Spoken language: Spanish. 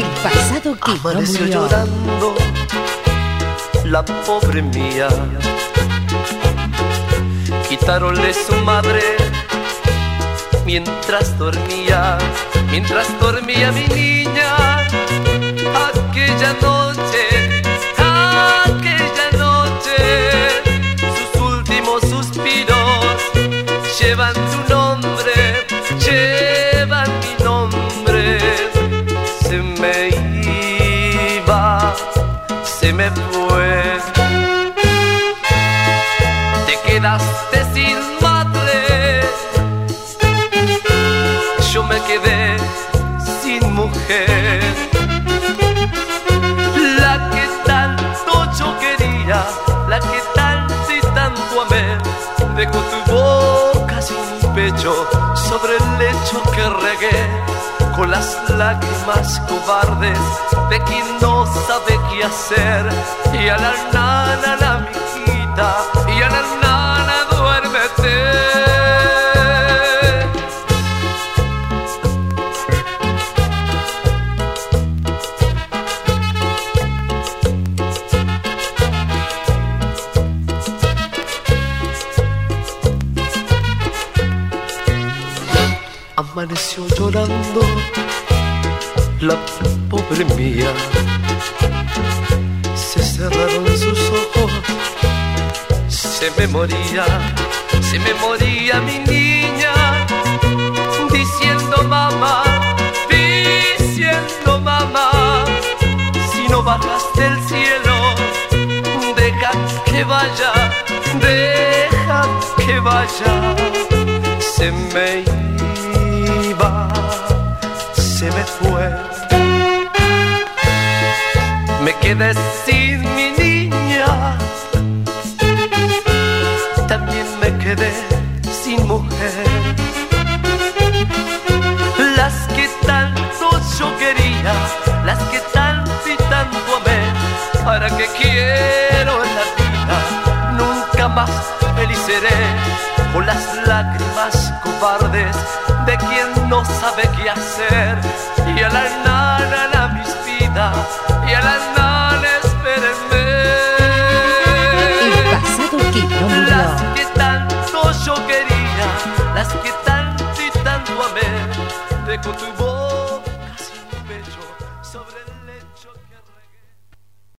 El pasado que Amaneció no murió. llorando la pobre mía. Quitáronle su madre mientras dormía mi niña. Aquella noche, sus últimos suspiros llevan tu nombre, llevan mi nombre. Se me iba, se me fue. Te quedaste sin madre, yo me quedé sin mujer. La que tanto yo quería, la que tanto y tanto amé, dejó tu boca sin pecho sobre el lecho que regué, con las lágrimas cobardes de quien no sabe qué hacer. Y a la nana, la mijita, y a la nana, duérmete. Amaneció llorando la pobre mía. Se cerraron sus ojos, se me moría mi niña, diciendo mamá, si no bajas del cielo, deja que vaya, se me iba, se me fue. Me quedé sin mi niña, también me quedé sin mujer. Las que tanto yo quería, las que tanto y tanto amé, ¿para qué quiero en la vida? Nunca más feliz seré, con las lágrimas cobardes de quien no sabe qué hacer. Y a la nana, la mis vida, y a la nana,